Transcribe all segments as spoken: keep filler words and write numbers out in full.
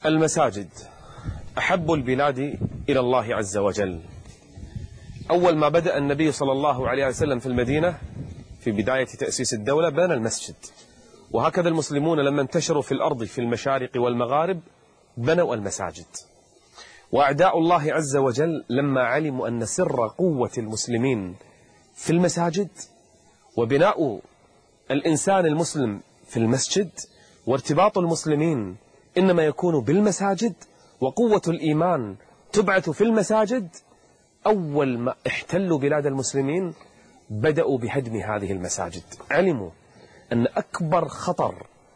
المساجد أحب البلاد إلى الله عز وجل. أول ما بدأ النبي صلى الله عليه وسلم في المدينة في بداية تأسيس الدولة بنى المسجد، وهكذا المسلمون لما انتشروا في الأرض في المشارق والمغارب بنوا المساجد. وأعداء الله عز وجل لما علموا أن سر قوة المسلمين في المساجد وبناء الإنسان المسلم في المسجد وارتباط المسلمين إنما يكون بالمساجد وقوة الإيمان تبعث في المساجد، أول ما احتلوا بلاد المسلمين بدأوا بهدم هذه المساجد. علموا أن أكبر خطر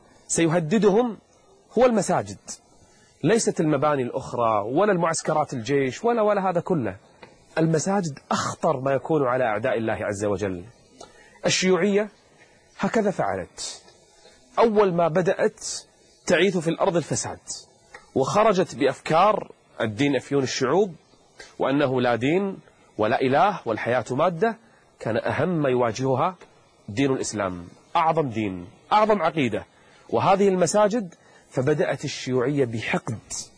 سيهددهم هو المساجد، ليست المباني الأخرى ولا المعسكرات الجيش ولا ولا هذا كله. المساجد أخطر ما يكون على أعداء الله عز وجل. الشيوعية هكذا فعلت، أول ما بدأت تعيث في الأرض الفساد وخرجت بأفكار الدين أفيون الشعوب وأنه لا دين ولا إله والحياة مادة، كان أهم ما يواجهها دين الإسلام، أعظم دين أعظم عقيدة وهذه المساجد. فبدأت الشيوعية بحقد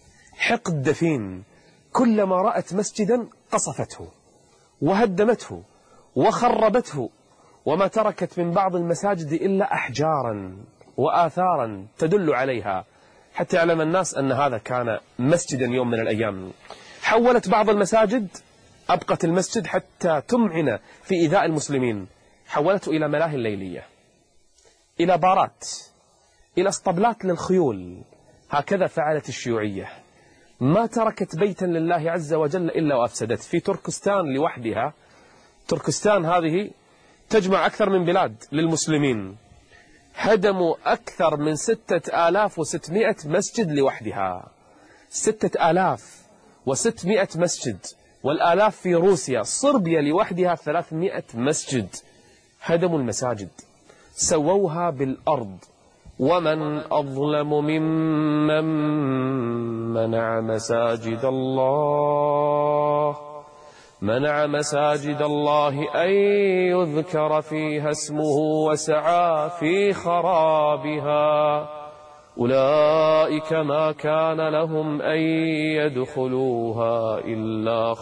حقد دفين، كلما رأت مسجدا قصفته وهدمته وخربته، وما تركت من بعض المساجد إلا أحجارا وآثارا تدل عليها حتى يعلم الناس أن هذا كان مسجدا يوم من الأيام. حولت بعض المساجد، أبقت المسجد حتى تمعن في إيذاء المسلمين، حولته إلى ملاهي الليلية، إلى بارات، إلى اسطبلات للخيول. هكذا فعلت الشيوعية، ما تركت بيتا لله عز وجل إلا وأفسدت. في تركستان لوحدها، تركستان هذه تجمع أكثر من بلاد للمسلمين، هدموا أكثر من ستة آلاف وستمائة مسجد لوحدها. ستة آلاف وستمائة مسجد، والآلاف في روسيا، صربيا لوحدها ثلاثمائة مسجد. هدموا المساجد، سووها بالأرض. ومن أظلم ممن منع مساجد الله منع مساجد الله أن يذكر فيها اسمه وسعى في خرابها أولئك ما كان لهم أن يدخلوها إلا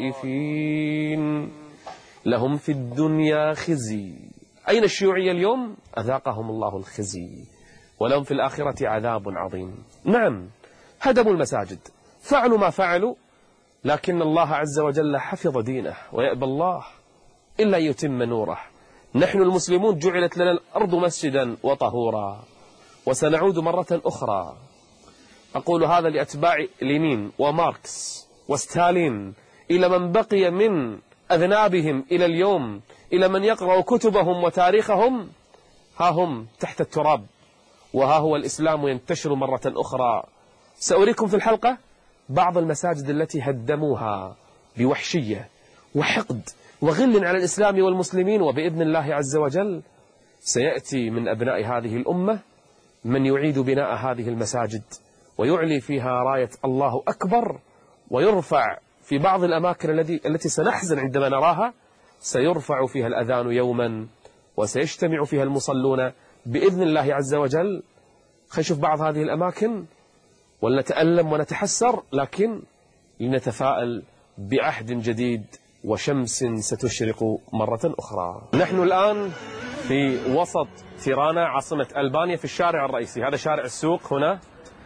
خائفين لهم في الدنيا خزي. أين الشيوعية اليوم؟ أذاقهم الله الخزي ولهم في الآخرة عذاب عظيم. نعم، هدموا المساجد، فعلوا ما فعلوا، لكن الله عز وجل حفظ دينه ويأبى الله إلا يتم نوره. نحن المسلمون جعلت لنا الأرض مسجدا وطهورا، وسنعود مرة أخرى. أقول هذا لأتباع لينين وماركس وستالين، إلى من بقي من أذنابهم إلى اليوم، إلى من يقرأ كتبهم وتاريخهم، ها هم تحت التراب، وها هو الإسلام ينتشر مرة أخرى. سأريكم في الحلقة بعض المساجد التي هدموها بوحشية وحقد وغل على الإسلام والمسلمين، وبإذن الله عز وجل سيأتي من أبناء هذه الأمة من يعيد بناء هذه المساجد ويعلي فيها راية الله أكبر، ويرفع في بعض الأماكن التي التي سنحزن عندما نراها، سيرفع فيها الأذان يوما وسيجتمع فيها المصلون بإذن الله عز وجل. خلينا نشوف بعض هذه الأماكن ولنتألم ونتحسر، لكن لنتفائل بعهد جديد وشمس ستشرق مرة أخرى. نحن الآن في وسط تيرانا عاصمة ألبانيا في الشارع الرئيسي، هذا شارع السوق هنا.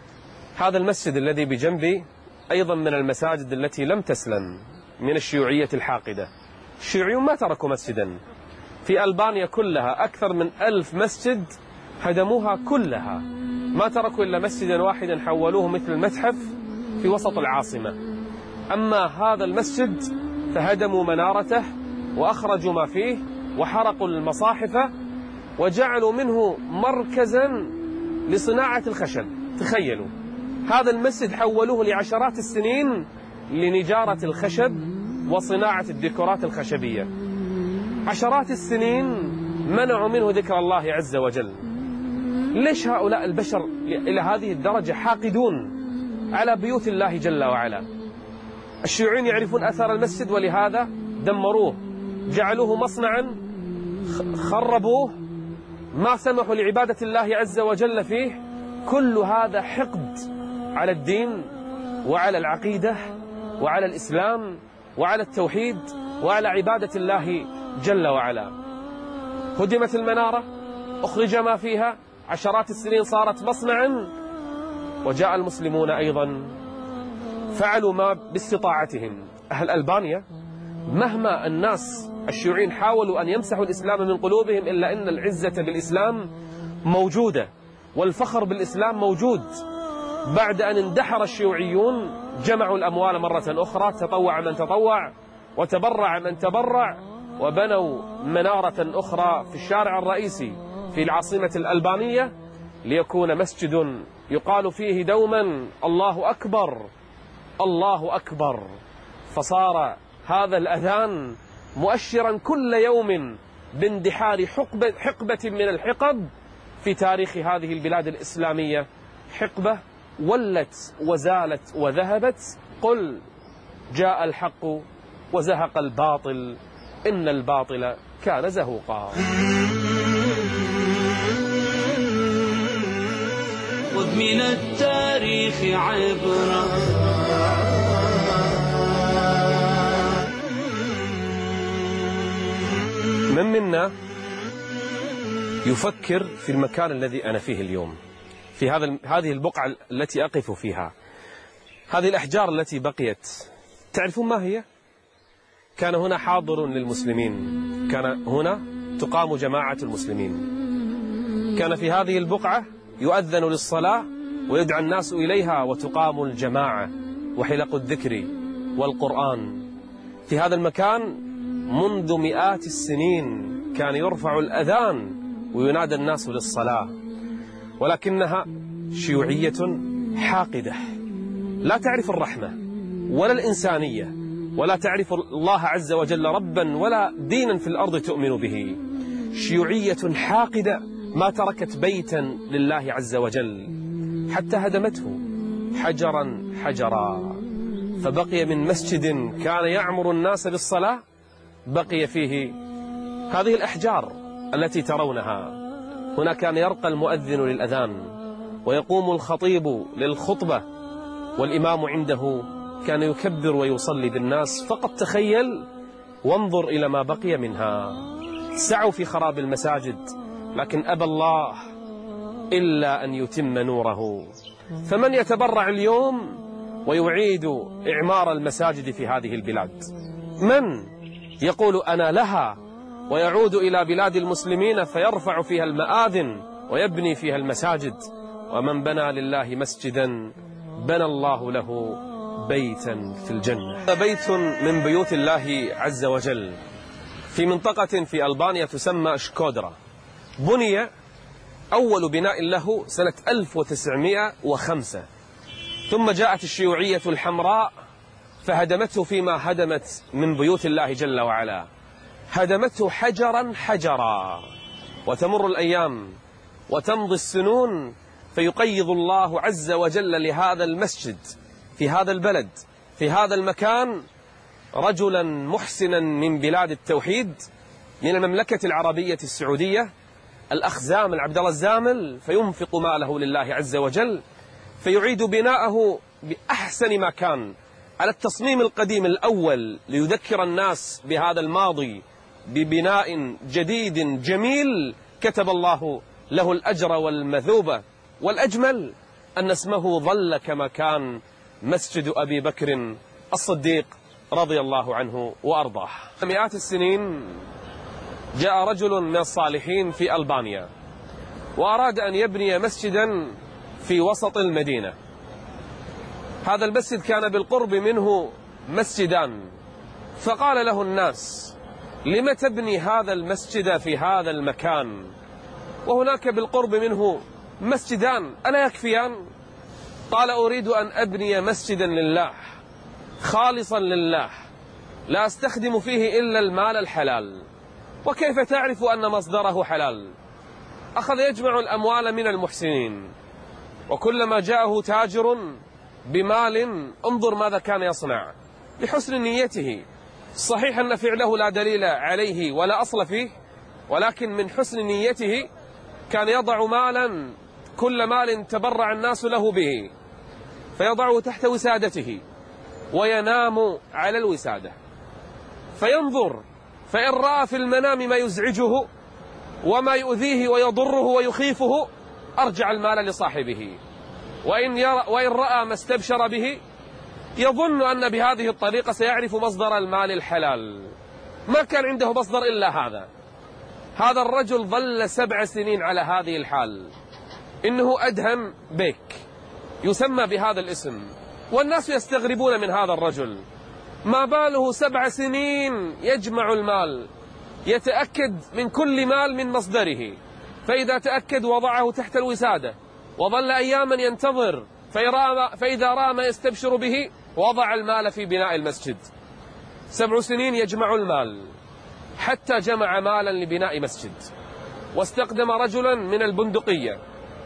هذا المسجد الذي بجنبي أيضا من المساجد التي لم تسلم من الشيوعية الحاقدة. الشيوعيون ما تركوا مسجدا في ألبانيا كلها، أكثر من ألف مسجد هدموها كلها، ما تركوا إلا مسجدا واحدا حولوه مثل المتحف في وسط العاصمة. أما هذا المسجد فهدموا منارته وأخرجوا ما فيه وحرقوا المصاحف وجعلوا منه مركزا لصناعة الخشب. تخيلوا، هذا المسجد حولوه لعشرات السنين لنجارة الخشب وصناعة الديكورات الخشبية. عشرات السنين منعوا منه ذكر الله عز وجل. ليش هؤلاء البشر إلى هذه الدرجة حاقدون على بيوت الله جل وعلا؟ الشيوعيين يعرفون أثر المسجد ولهذا دمروه، جعلوه مصنعا، خربوه، ما سمحوا لعبادة الله عز وجل فيه. كل هذا حقد على الدين وعلى العقيدة وعلى الإسلام وعلى التوحيد وعلى عبادة الله جل وعلا. هدمت المنارة، أخرج ما فيها، عشرات السنين صارت مصنعا، وجاء المسلمون أيضا فعلوا ما باستطاعتهم. أهل ألبانيا مهما الناس الشيوعيين حاولوا أن يمسحوا الإسلام من قلوبهم، إلا أن العزة بالإسلام موجودة والفخر بالإسلام موجود. بعد أن اندحر الشيوعيون جمعوا الأموال مرة أخرى، تطوع من تطوع وتبرع من تبرع، وبنوا منارة أخرى في الشارع الرئيسي في العاصمة الألبانية ليكون مسجد يقال فيه دوما الله أكبر الله أكبر. فصار هذا الأذان مؤشرا كل يوم باندحار حقبة, حقبة من الحقب في تاريخ هذه البلاد الإسلامية، حقبة ولت وزالت وذهبت. قل جاء الحق وزهق الباطل إن الباطل كان زهوقا. خذ من التاريخ عبرة. من منا يفكر في المكان الذي أنا فيه اليوم، في هذا هذه البقعة التي أقف فيها، هذه الأحجار التي بقيت، تعرفون ما هي؟ كان هنا حاضر للمسلمين، كان هنا تقام جماعة المسلمين، كان في هذه البقعة يؤذن للصلاة ويدعى الناس إليها وتقام الجماعة وحلق الذكر والقرآن. في هذا المكان منذ مئات السنين كان يرفع الأذان وينادى الناس للصلاة، ولكنها شيوعية حاقدة لا تعرف الرحمة ولا الإنسانية ولا تعرف الله عز وجل ربا ولا دينا في الأرض تؤمن به. شيوعية حاقدة ما تركت بيتا لله عز وجل حتى هدمته حجرا حجرا، فبقي من مسجد كان يعمر الناس بالصلاة بقي فيه هذه الأحجار التي ترونها. هنا كان يرقى المؤذن للأذان ويقوم الخطيب للخطبة والإمام عنده كان يكبر ويصلي بالناس. فقط تخيل وانظر إلى ما بقي منها. سعوا في خراب المساجد لكن أبى الله إلا أن يتم نوره. فمن يتبرع اليوم ويعيد إعمار المساجد في هذه البلاد؟ من يقول أنا لها ويعود إلى بلاد المسلمين فيرفع فيها المآذن ويبني فيها المساجد؟ ومن بنى لله مسجدا بنى الله له بيتا في الجنة. بيت من بيوت الله عز وجل في منطقة في ألبانيا تسمى شكودرا، بني أول بناء له سنة ألف وتسعمائة وخمسة، ثم جاءت الشيوعية الحمراء فهدمته فيما هدمت من بيوت الله جل وعلا، هدمته حجرا حجرا. وتمر الأيام وتمضي السنون فيقيض الله عز وجل لهذا المسجد في هذا البلد في هذا المكان رجلا محسنا من بلاد التوحيد من المملكة العربية السعودية، الأخ زامل عبد الله الزامل، فينفق ماله لله عز وجل فيعيد بناءه بأحسن ما كان على التصميم القديم الأول ليذكر الناس بهذا الماضي ببناء جديد جميل كتب الله له الأجر والمثوبة. والأجمل أن اسمه ظل كما كان، مسجد أبي بكر الصديق رضي الله عنه وأرضاه. مئات السنين جاء رجل من الصالحين في ألبانيا وأراد أن يبني مسجدا في وسط المدينة. هذا المسجد كان بالقرب منه مسجدان، فقال له الناس لم تبني هذا المسجد في هذا المكان وهناك بالقرب منه مسجدان ألا يكفيان؟ قال أريد أن أبني مسجدا لله خالصا لله لا أستخدم فيه إلا المال الحلال. وكيف تعرف أن مصدره حلال؟ أخذ يجمع الأموال من المحسنين، وكلما جاءه تاجر بمال انظر ماذا كان يصنع بحسن نيته. صحيح أن فعله لا دليل عليه ولا أصل فيه، ولكن من حسن نيته كان يضع مالا كل مال تبرع الناس له به. فيضعه تحت وسادته وينام على الوسادة، فينظر، فإن رأى في المنام ما يزعجه وما يؤذيه ويضره ويخيفه أرجع المال لصاحبه، وإن, يرى وإن رأى ما استبشر به يظن أن بهذه الطريقة سيعرف مصدر المال الحلال. ما كان عنده مصدر إلا هذا. هذا الرجل ظل سبع سنين على هذه الحال. إنه أدهم بيك، يسمى بهذا الاسم، والناس يستغربون من هذا الرجل. ما باله سبع سنين يجمع المال، يتأكد من كل مال من مصدره، فإذا تأكد وضعه تحت الوسادة، وظل أياما ينتظر، فإذا رأى ما يستبشر به وضع المال في بناء المسجد. سبع سنين يجمع المال حتى جمع مالا لبناء مسجد، واستخدم رجلا من البندقية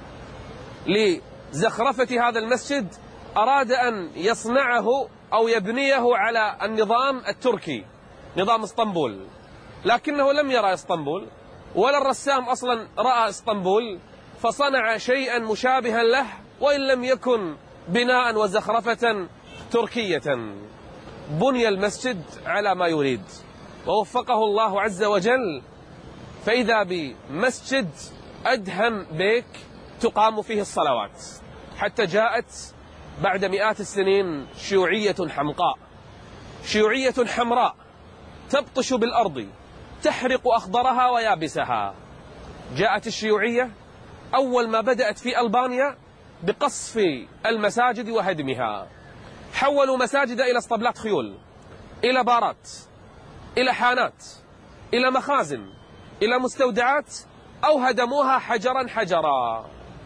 لزخرفة هذا المسجد. أراد أن يصنعه أو يبنيه على النظام التركي، نظام اسطنبول، لكنه لم يرى اسطنبول، ولا الرسام أصلا رأى اسطنبول، فصنع شيئا مشابها له وإن لم يكن بناء وزخرفة تركية. بني المسجد على ما يريد، ووفقه الله عز وجل، فإذا بمسجد أدهم بيك تقام فيه الصلوات، حتى جاءت بعد مئات السنين شيوعية حمقاء، شيوعية حمراء تبطش بالأرض، تحرق أخضرها ويابسها. جاءت الشيوعية أول ما بدأت في ألبانيا بقصف المساجد وهدمها. حولوا مساجد إلى اسطبلات خيول، إلى بارات، إلى حانات، إلى مخازن، إلى مستودعات، أو هدموها حجرا حجرا.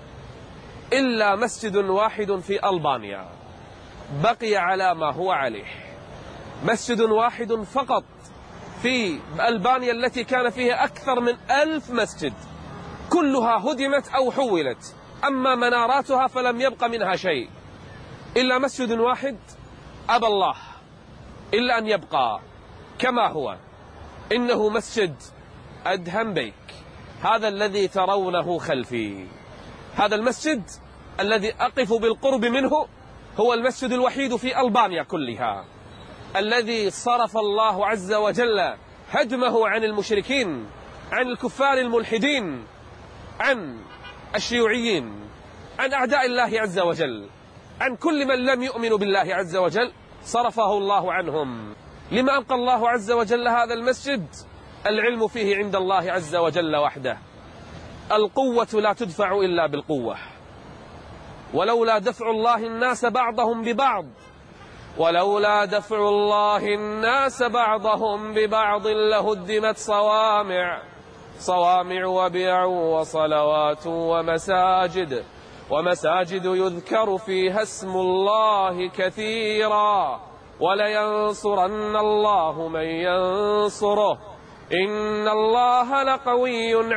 إلا مسجد واحد في ألبانيا بقي على ما هو عليه، مسجد واحد فقط في ألبانيا التي كان فيها أكثر من ألف مسجد، كلها هدمت أو حولت، أما مناراتها فلم يبق منها شيء. إلا مسجد واحد أبى الله إلا أن يبقى كما هو، إنه مسجد أدهم بيك، هذا الذي ترونه خلفي. هذا المسجد الذي أقف بالقرب منه هو المسجد الوحيد في ألبانيا كلها الذي صرف الله عز وجل هدمه عن المشركين، عن الكفار الملحدين، عن الشيوعيين، عن أعداء الله عز وجل، عن كل من لم يؤمن بالله عز وجل، صرفه الله عنهم. لما أبقى الله عز وجل هذا المسجد؟ العلم فيه عند الله عز وجل وحده. القوة لا تدفع إلا بالقوة، ولولا دفع الله الناس بعضهم ببعض ولولا دفع الله الناس بعضهم ببعض لهدمت صوامع صوامع وبيع وصلوات ومساجد ومساجد يذكر فيها اسم الله كثيرا ولينصرن الله من ينصره إن الله لقوي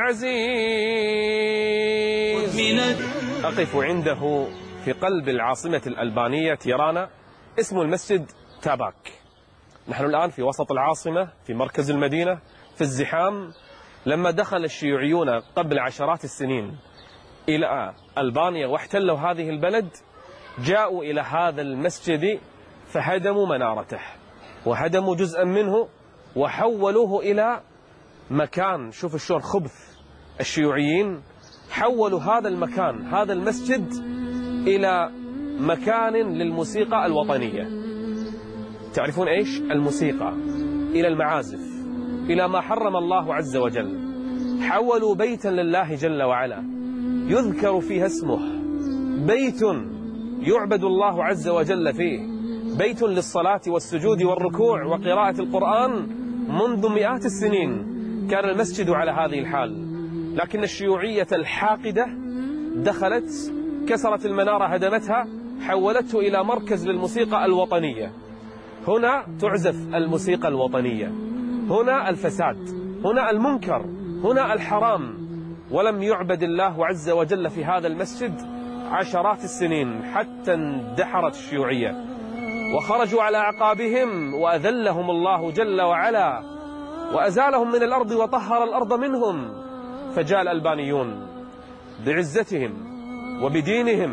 عزيز. أقف عنده في قلب العاصمة الألبانية تيرانا، اسم المسجد تاباك. نحن الآن في وسط العاصمة، في مركز المدينة، في الزحام. لما دخل الشيوعيون قبل عشرات السنين إلى ألبانيا واحتلوا هذه البلد، جاءوا إلى هذا المسجد فهدموا منارته وهدموا جزءا منه وحولوه إلى مكان. شوف شلون خبث الشيوعيين، حولوا هذا المكان، هذا المسجد، إلى مكان للموسيقى الوطنية. تعرفون إيش؟ الموسيقى، إلى المعازف، إلى ما حرم الله عز وجل. حولوا بيتا لله جل وعلا يذكر فيها اسمه، بيت يعبد الله عز وجل فيه، بيت للصلاة والسجود والركوع وقراءة القرآن. منذ مئات السنين كان المسجد على هذه الحال، لكن الشيوعية الحاقدة دخلت، كسرت المنارة، هدمتها، حولته إلى مركز للموسيقى الوطنية. هنا تعزف الموسيقى الوطنية، هنا الفساد، هنا المنكر، هنا الحرام. ولم يعبد الله عز وجل في هذا المسجد عشرات السنين حتى اندحرت الشيوعية وخرجوا على أعقابهم وأذلهم الله جل وعلا وأزالهم من الأرض وطهر الأرض منهم. فجاء الألبانيون بعزتهم وبدينهم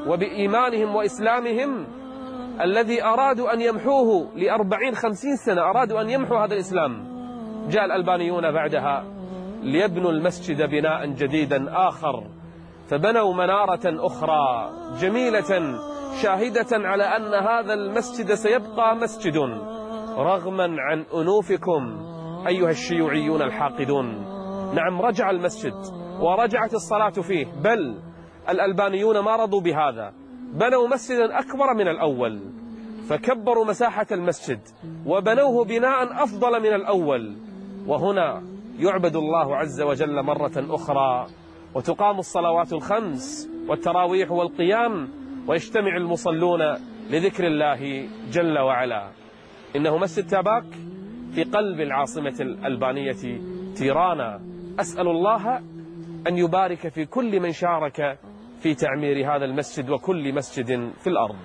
وبإيمانهم وإسلامهم الذي أرادوا أن يمحوه لأربعين خمسين سنة، أرادوا أن يمحوا هذا الإسلام. جاء الألبانيون بعدها ليبنوا المسجد بناء جديدا آخر، فبنوا منارة أخرى جميلة شاهدة على أن هذا المسجد سيبقى مسجد رغما عن أنوفكم أيها الشيوعيون الحاقدون. نعم، رجع المسجد ورجعت الصلاة فيه، بل الألبانيون ما رضوا بهذا، بنوا مسجدا أكبر من الأول، فكبروا مساحة المسجد وبنوه بناء أفضل من الأول. وهنا يعبد الله عز وجل مرة أخرى، وتقام الصلوات الخمس والتراويح والقيام، ويجتمع المصلون لذكر الله جل وعلا. إنه مسجد تاباك في قلب العاصمة الألبانية تيرانا. أسأل الله أن يبارك في كل من شارك في تعمير هذا المسجد وكل مسجد في الأرض.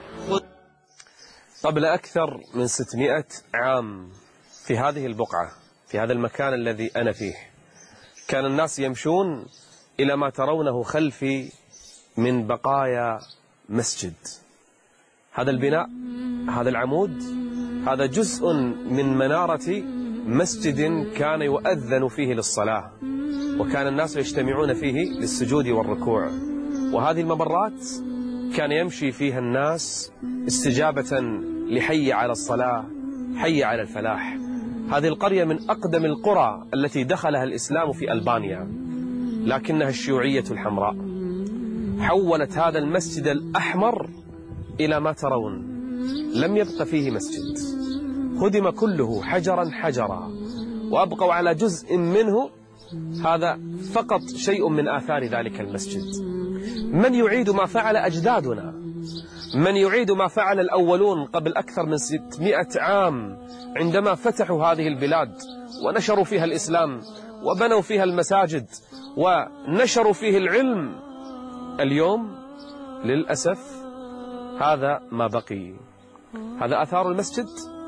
قبل أكثر من ستمائة عام في هذه البقعة، في هذا المكان الذي أنا فيه، كان الناس يمشون إلى ما ترونه خلفي من بقايا مسجد. هذا البناء، هذا العمود، هذا جزء من منارة مسجد كان يؤذن فيه للصلاة، وكان الناس يجتمعون فيه للسجود والركوع. وهذه الممرات كان يمشي فيها الناس استجابة لحي على الصلاة، حي على الفلاح. هذه القرية من أقدم القرى التي دخلها الإسلام في ألبانيا، لكنها الشيوعية الحمراء حولت هذا المسجد الأحمر إلى ما ترون. لم يبق فيه مسجد، هدم كله حجرا حجرا، وأبقوا على جزء منه. هذا فقط شيء من آثار ذلك المسجد. من يعيد ما فعل أجدادنا؟ من يعيد ما فعل الأولون قبل أكثر من ستمائة عام عندما فتحوا هذه البلاد ونشروا فيها الإسلام وبنوا فيها المساجد ونشروا فيه العلم؟ اليوم للأسف هذا ما بقي. هذا أثار المسجد.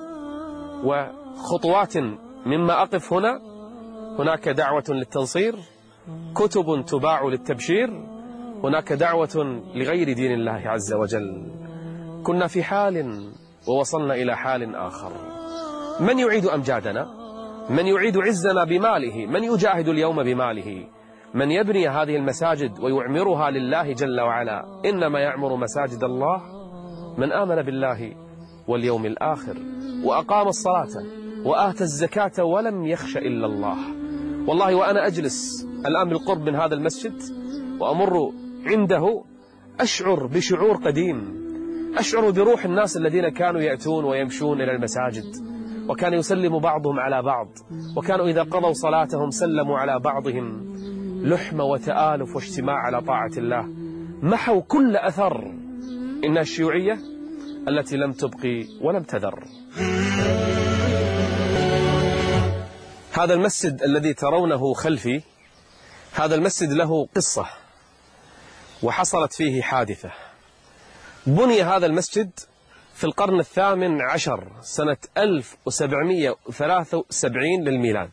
وخطوات مما أقف هنا، هناك دعوة للتنصير، كتب تباع للتبشير، هناك دعوة لغير دين الله عز وجل. كنا في حال ووصلنا إلى حال آخر. من يعيد أمجادنا؟ من يعيد عزنا بماله؟ من يجاهد اليوم بماله؟ من يبني هذه المساجد ويعمرها لله جل وعلا؟ إنما يعمر مساجد الله من آمن بالله واليوم الآخر وأقام الصلاة وآتى الزكاة ولم يخش إلا الله. والله وأنا أجلس الآن بالقرب من هذا المسجد وأمر عنده أشعر بشعور قديم، أشعر بروح الناس الذين كانوا يأتون ويمشون إلى المساجد، وكان يسلم بعضهم على بعض، وكانوا إذا قضوا صلاتهم سلموا على بعضهم، لحمة وتآلف واجتماع على طاعة الله. محوا كل أثر. إنها الشيوعية التي لم تبقي ولم تذر. هذا المسجد الذي ترونه خلفي، هذا المسجد له قصة وحصلت فيه حادثة. بني هذا المسجد في القرن الثامن عشر سنة ألف وسبعمائة وثلاثة وسبعين للميلاد.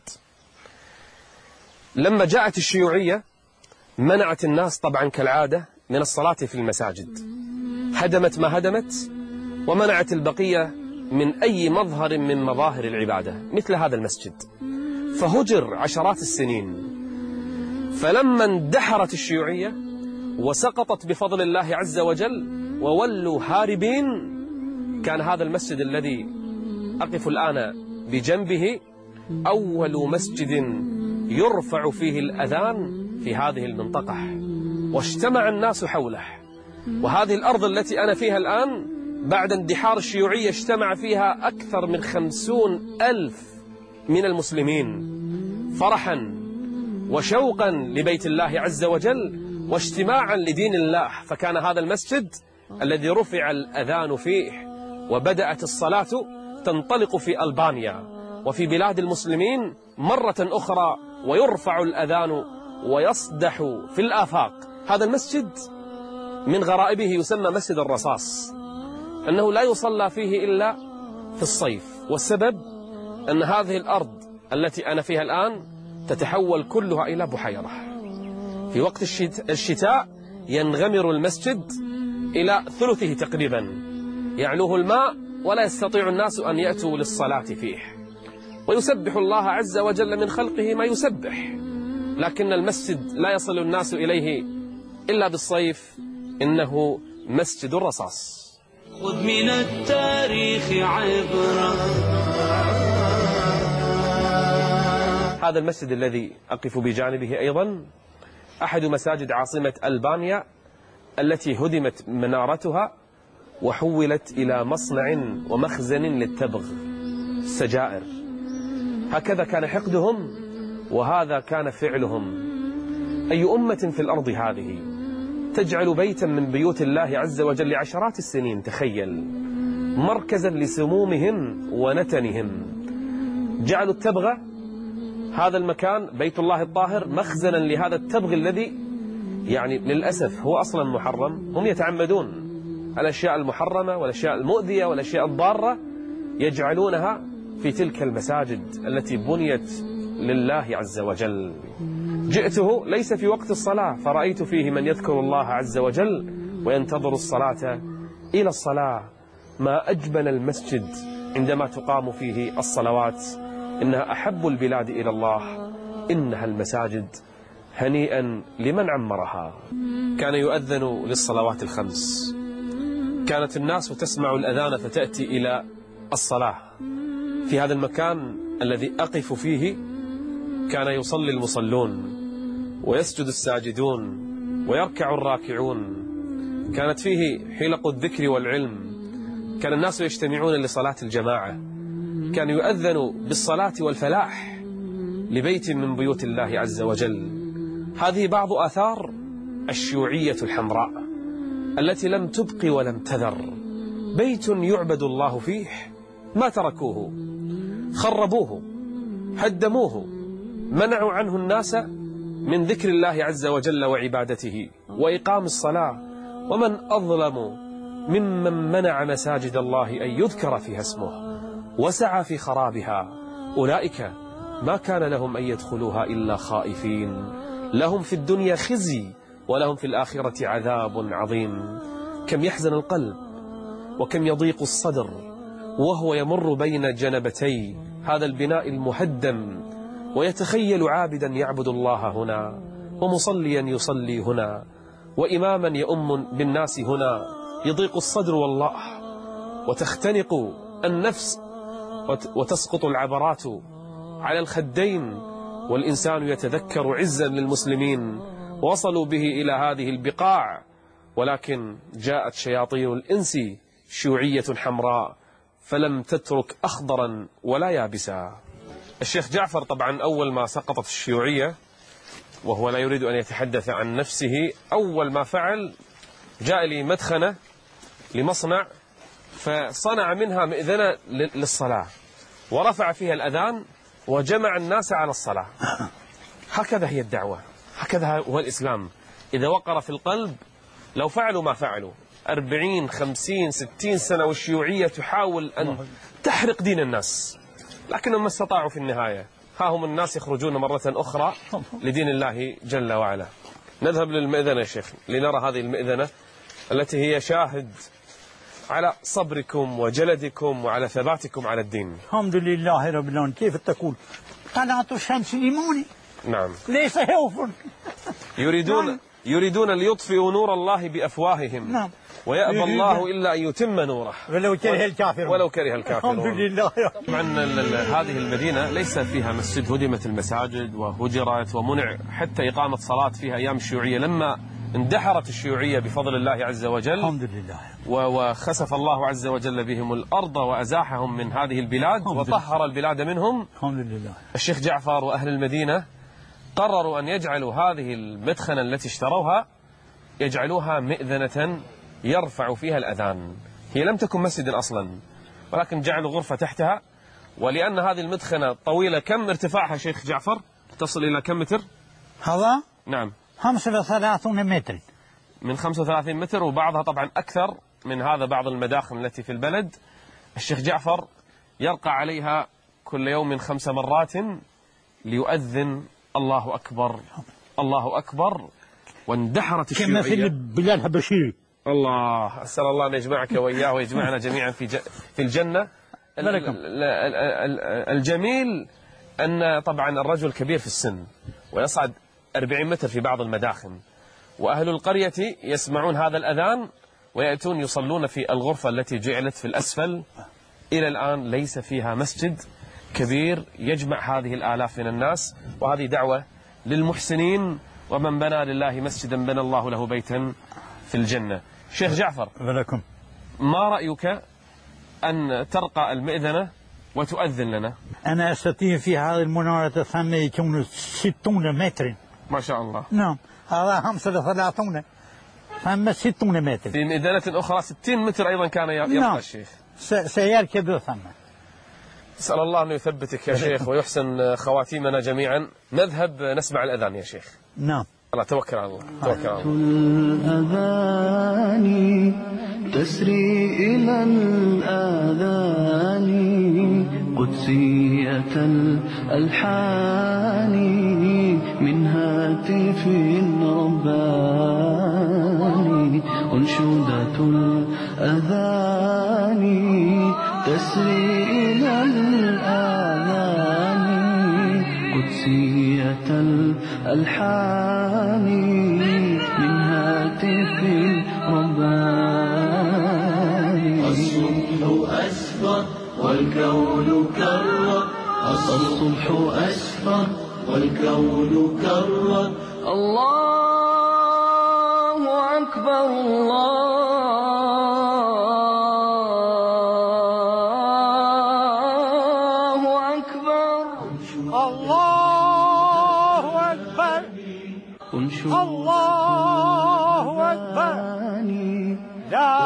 لما جاءت الشيوعية منعت الناس طبعا كالعادة من الصلاة في المساجد، هدمت ما هدمت ومنعت البقية من أي مظهر من مظاهر العبادة مثل هذا المسجد، فهجر عشرات السنين. فلما اندحرت الشيوعية وسقطت بفضل الله عز وجل وولوا هاربين، كان هذا المسجد الذي أقف الآن بجنبه أول مسجد يرفع فيه الأذان في هذه المنطقة، واجتمع الناس حوله. وهذه الأرض التي أنا فيها الآن بعد اندحار الشيوعية اجتمع فيها أكثر من خمسون ألف من المسلمين فرحا وشوقا لبيت الله عز وجل واجتماعا لدين الله. فكان هذا المسجد الذي رفع الأذان فيه وبدأت الصلاة تنطلق في ألبانيا وفي بلاد المسلمين مرة أخرى، ويرفع الأذان ويصدح في الآفاق. هذا المسجد من غرائبه يسمى مسجد الرصاص، أنه لا يصلى فيه إلا في الصيف، والسبب أن هذه الأرض التي أنا فيها الآن تتحول كلها إلى بحيرة. في وقت الشتاء ينغمر المسجد إلى ثلثه تقريبا، يعلوه الماء ولا يستطيع الناس أن يأتوا للصلاة فيه، ويسبح الله عز وجل من خلقه ما يسبح، لكن المسجد لا يصل الناس إليه إلا بالصيف، إنه مسجد الرصاص. خذ من التاريخ عبرة. هذا المسجد الذي أقف بجانبه أيضا أحد مساجد عاصمة ألبانيا التي هدمت منارتها وحولت إلى مصنع ومخزن للتبغ، السجائر. هكذا كان حقدهم وهذا كان فعلهم. أي أمة في الأرض هذه تجعل بيتا من بيوت الله عز وجل لعشرات السنين، تخيل، مركزا لسمومهم ونتنهم، جعلوا التبغ، هذا المكان بيت الله الطاهر، مخزنا لهذا التبغ الذي يعني للأسف هو أصلا محرم. هم يتعمدون الأشياء المحرمة والأشياء المؤذية والأشياء الضارة يجعلونها في تلك المساجد التي بنيت لله عز وجل. جئته ليس في وقت الصلاة فرأيت فيه من يذكر الله عز وجل وينتظر الصلاة إلى الصلاة. ما أجمل المسجد عندما تقام فيه الصلوات، إنها أحب البلاد إلى الله، إنها المساجد، هنيئا لمن عمرها. كان يؤذن للصلوات الخمس، كانت الناس تسمع الأذان فتأتي إلى الصلاة. في هذا المكان الذي أقف فيه كان يصلي المصلون ويسجد الساجدون ويركع الراكعون، كانت فيه حلق الذكر والعلم، كان الناس يجتمعون لصلاة الجماعة، كان يؤذن بالصلاة والفلاح لبيت من بيوت الله عز وجل. هذه بعض آثار الشيوعية الحمراء التي لم تبق ولم تذر. بيت يعبد الله فيه ما تركوه، خربوه، هدموه، منعوا عنه الناس من ذكر الله عز وجل وعبادته وإقام الصلاة. ومن أظلم ممن منع مساجد الله أن يذكر فيها اسمه وسعى في خرابها. أولئك ما كان لهم أن يدخلوها إلا خائفين، لهم في الدنيا خزي ولهم في الآخرة عذاب عظيم. كم يحزن القلب وكم يضيق الصدر وهو يمر بين جنبتي هذا البناء المهدم ويتخيل عابدا يعبد الله هنا، ومصليا يصلي هنا، وإماما يؤم بالناس هنا. يضيق الصدر والله، وتختنق النفس، وتسقط العبرات على الخدين، والإنسان يتذكر عزا للمسلمين وصلوا به إلى هذه البقاع، ولكن جاءت شياطين الإنس شيوعية حمراء فلم تترك أخضرا ولا يابسا. الشيخ جعفر طبعا أول ما سقطت الشيوعية وهو لا يريد أن يتحدث عن نفسه، أول ما فعل جاء لي مدخنة لمصنع فصنع منها مئذنة للصلاة ورفع فيها الأذان وجمع الناس على الصلاة. هكذا هي الدعوة، هكذا هو الإسلام. إذا وقر في القلب لو فعلوا ما فعلوا أربعين خمسين ستين سنة والشيوعية تحاول أن تحرق دين الناس، لكنهم ما استطاعوا في النهاية. ها هم الناس يخرجون مرة أخرى لدين الله جل وعلا. نذهب للمئذنة يا شيخ لنرى هذه المئذنة التي هي شاهد على صبركم وجلدكم وعلى ثباتكم على الدين. الحمد لله رب العالمين. كيف تقول طلعت الشمس ليموني؟ نعم. ليس يوفر. يريدون نعم. يريدون ليطفئوا نور الله بأفواههم. نعم. ويأبى الله إلا أن يتم نوره ولو كره الكافرون. ولو كره الكافرون. الحمد لله. طبعا هذه المدينة ليس فيها مسجد، هدمت المساجد وهجرت ومنع حتى إقامة صلاة فيها أيام الشيوعية. لما اندحرت الشيوعية بفضل الله عز وجل الحمد لله وخسف الله عز وجل بهم الأرض وأزاحهم من هذه البلاد وطهر البلاد منهم، الحمد لله، الشيخ جعفر وأهل المدينة قرروا أن يجعلوا هذه المدخنة التي اشتروها يجعلوها مئذنة يرفع فيها الأذان. هي لم تكن مسجدا أصلا ولكن جعلوا غرفة تحتها. ولأن هذه المدخنة طويلة، كم ارتفاعها شيخ جعفر؟ تصل إلى كم متر؟ هذا نعم خمسة وثلاثين متر، من خمسة وثلاثين متر، وبعضها طبعا أكثر من هذا، بعض المداخن التي في البلد. الشيخ جعفر يرقى عليها كل يوم خمس مرات ليؤذن الله أكبر الله أكبر. واندحرت الشيوعية كمثل بلال بشير الله، أسأل الله أن يجمعك وإياه ويجمعنا جميعا في ج... في الجنة. الجميل أن طبعا الرجل كبير في السن ويصعد أربعين متر في بعض المداخن، وأهل القرية يسمعون هذا الأذان ويأتون يصلون في الغرفة التي جعلت في الأسفل. إلى الآن ليس فيها مسجد كبير يجمع هذه الآلاف من الناس، وهذه دعوة للمحسنين، ومن بنى لله مسجدا بنى الله له بيتا في الجنة. شيخ جعفر، ولكم ما رأيك أن ترقى المئذنة وتؤذن لنا؟ أنا أستطيع في هذه المنارة الثانية يكون ستون متر. ما شاء الله. نعم، هذا خمسة وثلاثون، ثم ستون متر. في مئذنة أخرى ستين متر أيضا كان يرقى. نعم. الشيخ سيركب ثم. أسأل الله أن يثبتك يا شيخ ويحسن خواتيمنا جميعا. نذهب نسمع الأذان يا شيخ. نعم. الله، توكل على الله، توكل على الله. الأذان تسري إلى الآذان قدسية الألحان من هاتف رباني. أنشودة الأذان تسري إلى الآذان قدسية الألحان من هاتف رباني. الصبح أسفر والكون كرر، الصبح أسفر والكون كرر. الله أكبر، الله أكبر، الله أكبر، الله أكبر، لا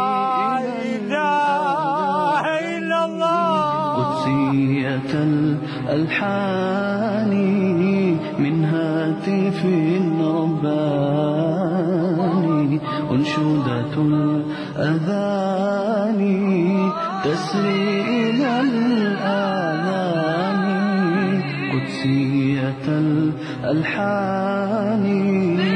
إله إلا الله. قدسية الألحان من هاتف رباني. أنشودة الأذان تسري إلى الآذان قدسية الألحان